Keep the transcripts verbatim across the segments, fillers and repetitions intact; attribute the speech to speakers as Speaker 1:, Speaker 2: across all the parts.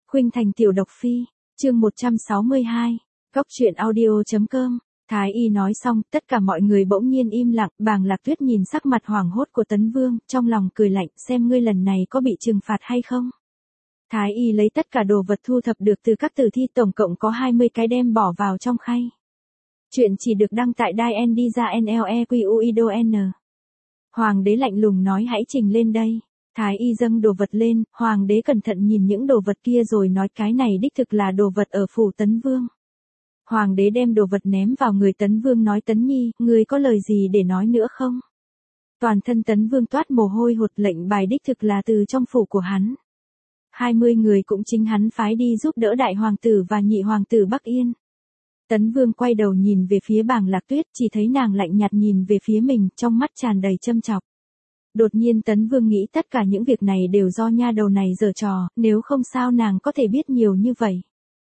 Speaker 1: Khuynh Thành tiểu độc phi, chương một trăm sáu mươi hai, Góc truyện audio.com. Thái y nói xong, tất cả mọi người bỗng nhiên im lặng, Bàng Lạc Tuyết nhìn sắc mặt hoảng hốt của Tấn Vương, trong lòng cười lạnh, xem ngươi lần này có bị trừng phạt hay không. Thái y lấy tất cả đồ vật thu thập được từ các tử thi, tổng cộng có hai mươi cái, đem bỏ vào trong khay. Chuyện chỉ được đăng tại Diandiza Nlequido N. Hoàng đế lạnh lùng nói hãy trình lên đây. Thái y dâng đồ vật lên, hoàng đế cẩn thận nhìn những đồ vật kia rồi nói cái này đích thực là đồ vật ở phủ Tấn Vương. Hoàng đế đem đồ vật ném vào người Tấn Vương nói Tấn Nhi, ngươi có lời gì để nói nữa không? Toàn thân Tấn Vương toát mồ hôi hột, lệnh bài đích thực là từ trong phủ của hắn. hai mươi người cũng chính hắn phái đi giúp đỡ đại hoàng tử và nhị hoàng tử Bắc Yên. Tấn Vương quay đầu nhìn về phía Bàng Lạc Tuyết, chỉ thấy nàng lạnh nhạt nhìn về phía mình, trong mắt tràn đầy châm chọc. Đột nhiên Tấn Vương nghĩ tất cả những việc này đều do nha đầu này giở trò, nếu không sao nàng có thể biết nhiều như vậy.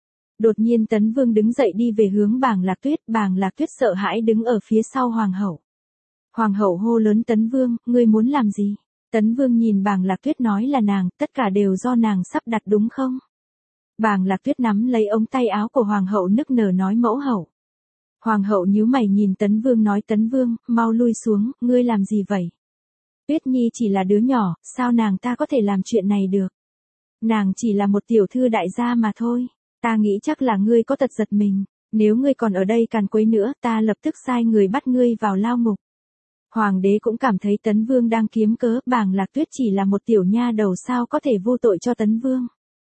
Speaker 1: Đột nhiên Tấn Vương đứng dậy đi về hướng Bàng Lạc Tuyết, Bàng Lạc Tuyết sợ hãi đứng ở phía sau hoàng hậu. Hoàng hậu hô lớn Tấn Vương, ngươi muốn làm gì? Tấn Vương nhìn Bàng Lạc Tuyết nói là nàng, tất cả đều do nàng sắp đặt đúng không? Bàng Lạc Tuyết nắm lấy ống tay áo của hoàng hậu nức nở nói mẫu hậu. Hoàng hậu nhíu mày nhìn Tấn Vương nói Tấn Vương, mau lui xuống, ngươi làm gì vậy? Tuyết Nhi chỉ là đứa nhỏ, sao nàng ta có thể làm chuyện này được? Nàng chỉ là một tiểu thư đại gia mà thôi, ta nghĩ chắc là ngươi có tật giật mình, nếu ngươi còn ở đây càn quấy nữa ta lập tức sai người bắt ngươi vào lao ngục. Hoàng đế cũng cảm thấy Tấn Vương đang kiếm cớ, Bàng Lạc Tuyết chỉ là một tiểu nha đầu sao có thể vô tội cho Tấn Vương.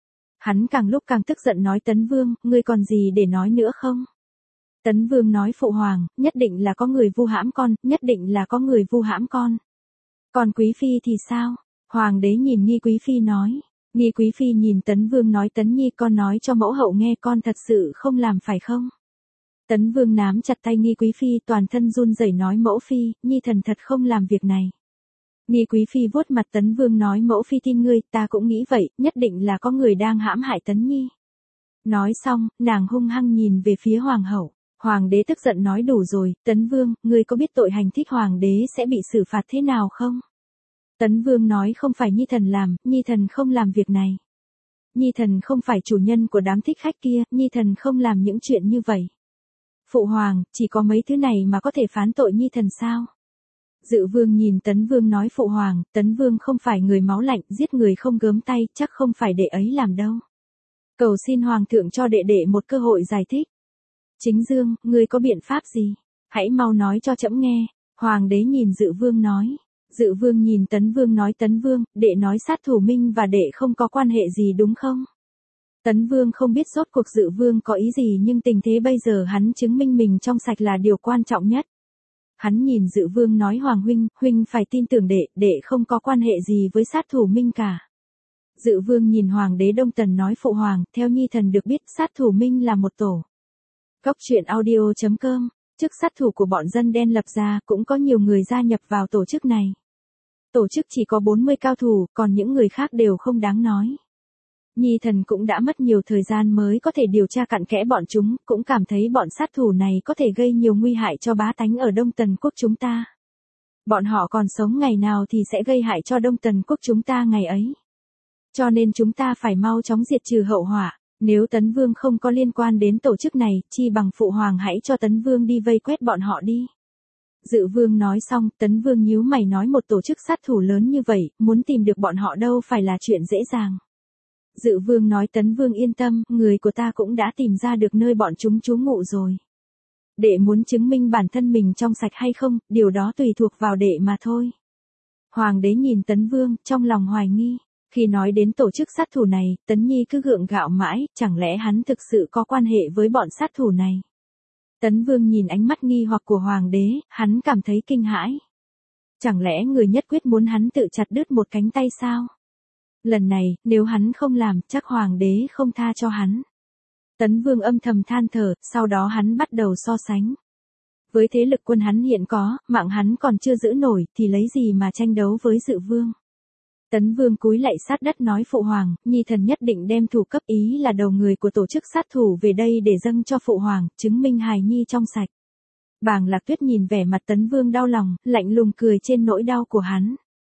Speaker 1: Hắn càng lúc càng tức giận nói Tấn Vương, ngươi còn gì để nói nữa không? Tấn Vương nói phụ hoàng, nhất định là có người vu hãm con, nhất định là có người vu hãm con. Còn Quý Phi thì sao? Hoàng đế nhìn Nghi Quý Phi nói. Nghi Quý Phi nhìn Tấn Vương nói Tấn Nhi con nói cho mẫu hậu nghe con thật sự không làm phải không? Tấn Vương nắm chặt tay Nghi Quý Phi toàn thân run rẩy nói mẫu Phi, Nhi thần thật không làm việc này. Nghi Quý Phi vuốt mặt Tấn Vương nói mẫu Phi tin ngươi, ta cũng nghĩ vậy, nhất định là có người đang hãm hại Tấn Nhi. Nói xong, nàng hung hăng nhìn về phía hoàng hậu. Hoàng đế tức giận nói đủ rồi, Tấn Vương, ngươi có biết tội hành thích hoàng đế sẽ bị xử phạt thế nào không? Tấn Vương nói không phải Nhi thần làm, Nhi thần không làm việc này. Nhi thần không phải chủ nhân của đám thích khách kia, Nhi thần không làm những chuyện như vậy. Phụ hoàng, chỉ có mấy thứ này mà có thể phán tội Nhi thần sao? Dự Vương nhìn Tấn Vương nói phụ hoàng, Tấn Vương không phải người máu lạnh, giết người không gớm tay, chắc không phải đệ ấy làm đâu. Cầu xin hoàng thượng cho đệ đệ một cơ hội giải thích. Chính Dương, ngươi có biện pháp gì? Hãy mau nói cho trẫm nghe. Hoàng đế nhìn Dự Vương nói. Dự Vương nhìn Tấn Vương nói Tấn Vương, đệ nói sát thủ Minh và đệ không có quan hệ gì đúng không? Tấn Vương không biết rốt cuộc Dự Vương có ý gì nhưng tình thế bây giờ hắn chứng minh mình trong sạch là điều quan trọng nhất. Hắn nhìn Dự Vương nói Hoàng huynh, huynh phải tin tưởng đệ, đệ không có quan hệ gì với sát thủ Minh cả. Dự Vương nhìn Hoàng đế Đông Tần nói phụ hoàng, theo Nhi thần được biết sát thủ Minh là một tổ. Góc truyện audio.com, chức sát thủ của bọn dân đen lập ra, cũng có nhiều người gia nhập vào tổ chức này. Tổ chức chỉ có bốn mươi cao thủ, còn những người khác đều không đáng nói. Nhi thần cũng đã mất nhiều thời gian mới có thể điều tra cặn kẽ bọn chúng, cũng cảm thấy bọn sát thủ này có thể gây nhiều nguy hại cho bá tánh ở Đông Tần quốc chúng ta. Bọn họ còn sống ngày nào thì sẽ gây hại cho Đông Tần quốc chúng ta ngày ấy. Cho nên chúng ta phải mau chóng diệt trừ hậu họa. Nếu Tấn Vương không có liên quan đến tổ chức này, chi bằng phụ hoàng hãy cho Tấn Vương đi vây quét bọn họ đi. Dự Vương nói xong, Tấn Vương nhíu mày nói một tổ chức sát thủ lớn như vậy, muốn tìm được bọn họ đâu phải là chuyện dễ dàng. Dự Vương nói Tấn Vương yên tâm, người của ta cũng đã tìm ra được nơi bọn chúng trú ngụ rồi. Đệ muốn chứng minh bản thân mình trong sạch hay không, điều đó tùy thuộc vào đệ mà thôi. Hoàng đế nhìn Tấn Vương, trong lòng hoài nghi. Khi nói đến tổ chức sát thủ này, Tấn Nhi cứ gượng gạo mãi, chẳng lẽ hắn thực sự có quan hệ với bọn sát thủ này? Tấn Vương nhìn ánh mắt nghi hoặc của Hoàng đế, hắn cảm thấy kinh hãi. Chẳng lẽ người nhất quyết muốn hắn tự chặt đứt một cánh tay sao? Lần này, nếu hắn không làm, chắc Hoàng đế không tha cho hắn. Tấn Vương âm thầm than thở, sau đó hắn bắt đầu so sánh. Với thế lực quân hắn hiện có, mạng hắn còn chưa giữ nổi, thì lấy gì mà tranh đấu với Dự Vương? Tấn Vương cúi lạy sát đất nói phụ hoàng, Nhi thần nhất định đem thủ cấp ý là đầu người của tổ chức sát thủ về đây để dâng cho phụ hoàng, chứng minh hài nhi trong sạch. Bàng Lạc Tuyết nhìn vẻ mặt Tấn Vương đau lòng, lạnh lùng cười trên nỗi đau của hắn.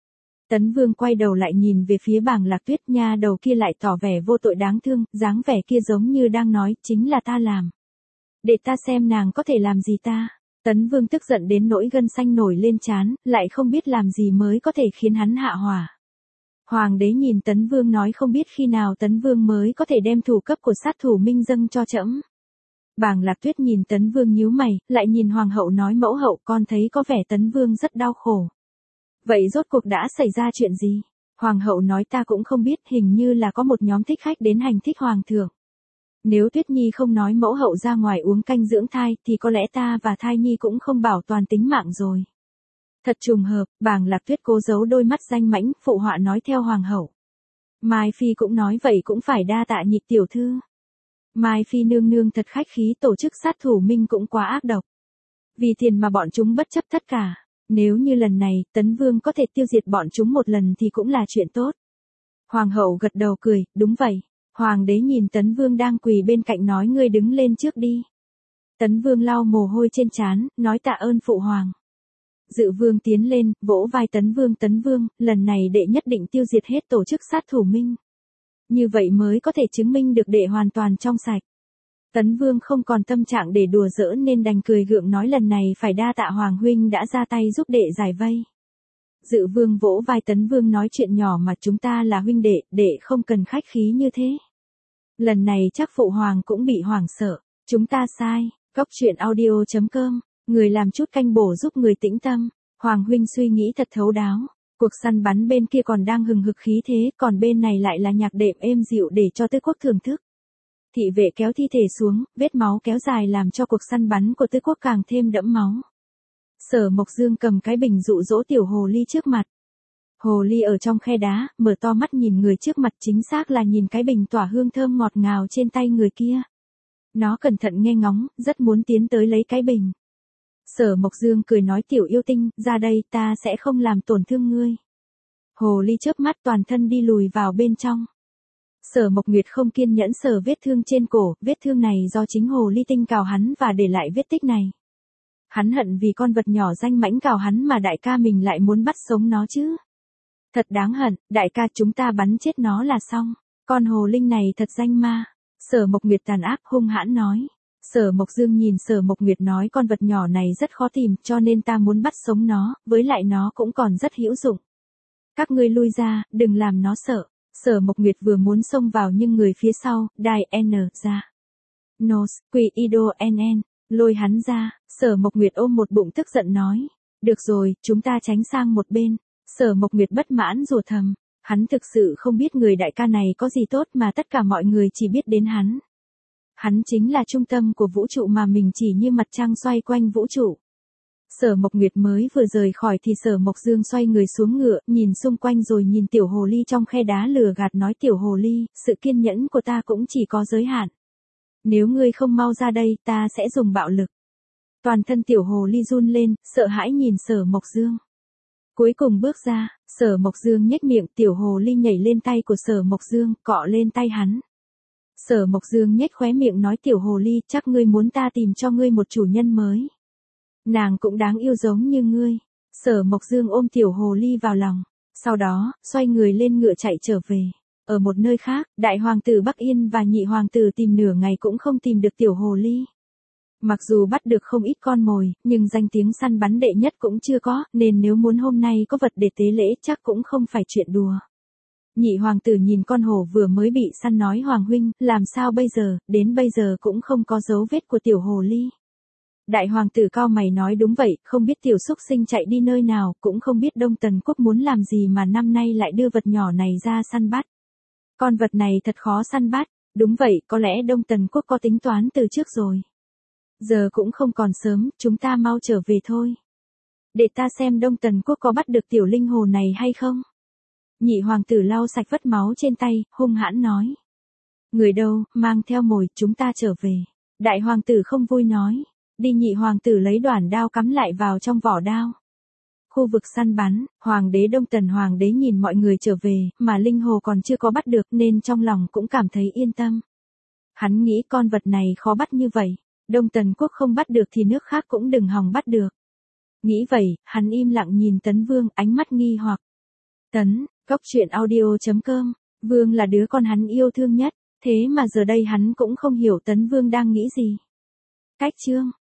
Speaker 1: Tấn Vương quay đầu lại nhìn về phía Bàng Lạc Tuyết, nha đầu kia lại tỏ vẻ vô tội đáng thương, dáng vẻ kia giống như đang nói, chính là ta làm. Để ta xem nàng có thể làm gì ta. Tấn Vương tức giận đến nỗi gân xanh nổi lên trán, lại không biết làm gì mới có thể khiến hắn hạ hỏa. Hoàng đế nhìn Tấn Vương nói không biết khi nào Tấn Vương mới có thể đem thủ cấp của sát thủ minh dâng cho trẫm. Bàng Lạc Tuyết nhìn Tấn Vương nhíu mày, lại nhìn Hoàng hậu nói mẫu hậu con thấy có vẻ Tấn Vương rất đau khổ. Vậy rốt cuộc đã xảy ra chuyện gì? Hoàng hậu nói ta cũng không biết, hình như là có một nhóm thích khách đến hành thích Hoàng thượng. Nếu Tuyết Nhi không nói mẫu hậu ra ngoài uống canh dưỡng thai thì có lẽ ta và thai nhi cũng không bảo toàn tính mạng rồi. Thật trùng hợp, Bàng Lạc Tuyết cố giấu đôi mắt danh mãnh, phụ họa nói theo Hoàng hậu. Mai Phi cũng nói vậy cũng phải đa tạ Nhị tiểu thư. Mai Phi nương nương thật khách khí, tổ chức sát thủ minh cũng quá ác độc. Vì tiền mà bọn chúng bất chấp tất cả. Nếu như lần này, Tấn Vương có thể tiêu diệt bọn chúng một lần thì cũng là chuyện tốt. Hoàng hậu gật đầu cười, đúng vậy. Hoàng đế nhìn Tấn Vương đang quỳ bên cạnh nói ngươi đứng lên trước đi. Tấn Vương lau mồ hôi trên trán, nói tạ ơn phụ hoàng. Dự Vương tiến lên, vỗ vai Tấn Vương. Tấn Vương, lần này đệ nhất định tiêu diệt hết tổ chức sát thủ minh. Như vậy mới có thể chứng minh được đệ hoàn toàn trong sạch. Tấn Vương không còn tâm trạng để đùa giỡn nên đành cười gượng nói lần này phải đa tạ Hoàng huynh đã ra tay giúp đệ giải vây. Dự Vương vỗ vai Tấn Vương nói chuyện nhỏ mà chúng ta là huynh đệ, đệ không cần khách khí như thế. Lần này chắc phụ hoàng cũng bị hoảng sợ, chúng ta sai. Cóc truyện audio chấm com, người làm chút canh bổ giúp người tĩnh tâm. Hoàng huynh suy nghĩ thật thấu đáo. Cuộc săn bắn bên kia còn đang hừng hực khí thế, còn bên này lại là nhạc đệm êm dịu để cho Tư Quốc thưởng thức. Thị vệ kéo thi thể xuống, vết máu kéo dài làm cho cuộc săn bắn của Tư Quốc càng thêm đẫm máu. Sở Mộc Dương cầm cái bình dụ dỗ tiểu hồ ly trước mặt. Hồ ly ở trong khe đá, mở to mắt nhìn người trước mặt, chính xác là nhìn cái bình tỏa hương thơm ngọt ngào trên tay người kia. Nó cẩn thận nghe ngóng, rất muốn tiến tới lấy cái bình. Sở Mộc Dương cười nói tiểu yêu tinh, ra đây ta sẽ không làm tổn thương ngươi. Hồ ly chớp mắt toàn thân đi lùi vào bên trong. Sở Mộc Nguyệt không kiên nhẫn sờ vết thương trên cổ, vết thương này do chính hồ ly tinh cào hắn và để lại vết tích này. Hắn hận vì con vật nhỏ danh mãnh cào hắn mà đại ca mình lại muốn bắt sống nó chứ. Thật đáng hận, đại ca chúng ta bắn chết nó là xong. Con hồ linh này thật danh ma. Sở Mộc Nguyệt tàn ác hung hãn nói. Sở Mộc Dương nhìn Sở Mộc Nguyệt nói con vật nhỏ này rất khó tìm cho nên ta muốn bắt sống nó, với lại nó cũng còn rất hữu dụng. Các ngươi lui ra, đừng làm nó sợ. Sở Mộc Nguyệt vừa muốn xông vào nhưng người phía sau, Đài N ra. Nos, Quỷ Ido N N, lôi hắn ra. Sở Mộc Nguyệt ôm một bụng tức giận nói. Được rồi, chúng ta tránh sang một bên. Sở Mộc Nguyệt bất mãn rủa thầm. Hắn thực sự không biết người đại ca này có gì tốt mà tất cả mọi người chỉ biết đến hắn. Hắn chính là trung tâm của vũ trụ mà mình chỉ như mặt trăng xoay quanh vũ trụ. Sở Mộc Nguyệt mới vừa rời khỏi thì Sở Mộc Dương xoay người xuống ngựa, nhìn xung quanh rồi nhìn tiểu hồ ly trong khe đá lừa gạt nói tiểu hồ ly, sự kiên nhẫn của ta cũng chỉ có giới hạn. Nếu ngươi không mau ra đây ta sẽ dùng bạo lực. Toàn thân tiểu hồ ly run lên, sợ hãi nhìn Sở Mộc Dương. Cuối cùng bước ra, Sở Mộc Dương nhếch miệng, tiểu hồ ly nhảy lên tay của Sở Mộc Dương, cọ lên tay hắn. Sở Mộc Dương nhếch khóe miệng nói tiểu hồ ly, chắc ngươi muốn ta tìm cho ngươi một chủ nhân mới. Nàng cũng đáng yêu giống như ngươi. Sở Mộc Dương ôm tiểu hồ ly vào lòng. Sau đó, xoay người lên ngựa chạy trở về. Ở một nơi khác, đại hoàng tử Bắc Yên và nhị hoàng tử tìm nửa ngày cũng không tìm được tiểu hồ ly. Mặc dù bắt được không ít con mồi, nhưng danh tiếng săn bắn đệ nhất cũng chưa có, nên nếu muốn hôm nay có vật để tế lễ chắc cũng không phải chuyện đùa. Nhị hoàng tử nhìn con hổ vừa mới bị săn nói hoàng huynh, làm sao bây giờ, đến bây giờ cũng không có dấu vết của tiểu hồ ly. Đại hoàng tử cao mày nói đúng vậy, không biết tiểu xúc sinh chạy đi nơi nào, cũng không biết Đông Tần Quốc muốn làm gì mà năm nay lại đưa vật nhỏ này ra săn bắt. Con vật này thật khó săn bắt, đúng vậy, có lẽ Đông Tần Quốc có tính toán từ trước rồi. Giờ cũng không còn sớm, chúng ta mau trở về thôi. Để ta xem Đông Tần Quốc có bắt được tiểu linh hồ này hay không. Nhị hoàng tử lau sạch vết máu trên tay, hung hãn nói. Người đâu, mang theo mồi, chúng ta trở về. Đại hoàng tử không vui nói. Đi nhị hoàng tử lấy đoản đao cắm lại vào trong vỏ đao. Khu vực săn bắn, hoàng đế Đông Tần hoàng đế nhìn mọi người trở về, mà linh hồ còn chưa có bắt được nên trong lòng cũng cảm thấy yên tâm. Hắn nghĩ con vật này khó bắt như vậy, Đông Tần Quốc không bắt được thì nước khác cũng đừng hòng bắt được. Nghĩ vậy, hắn im lặng nhìn Tấn Vương, ánh mắt nghi hoặc. Tấn, góc truyện audio.com, Vương là đứa con hắn yêu thương nhất, thế mà giờ đây hắn cũng không hiểu Tấn Vương đang nghĩ gì. Cách chương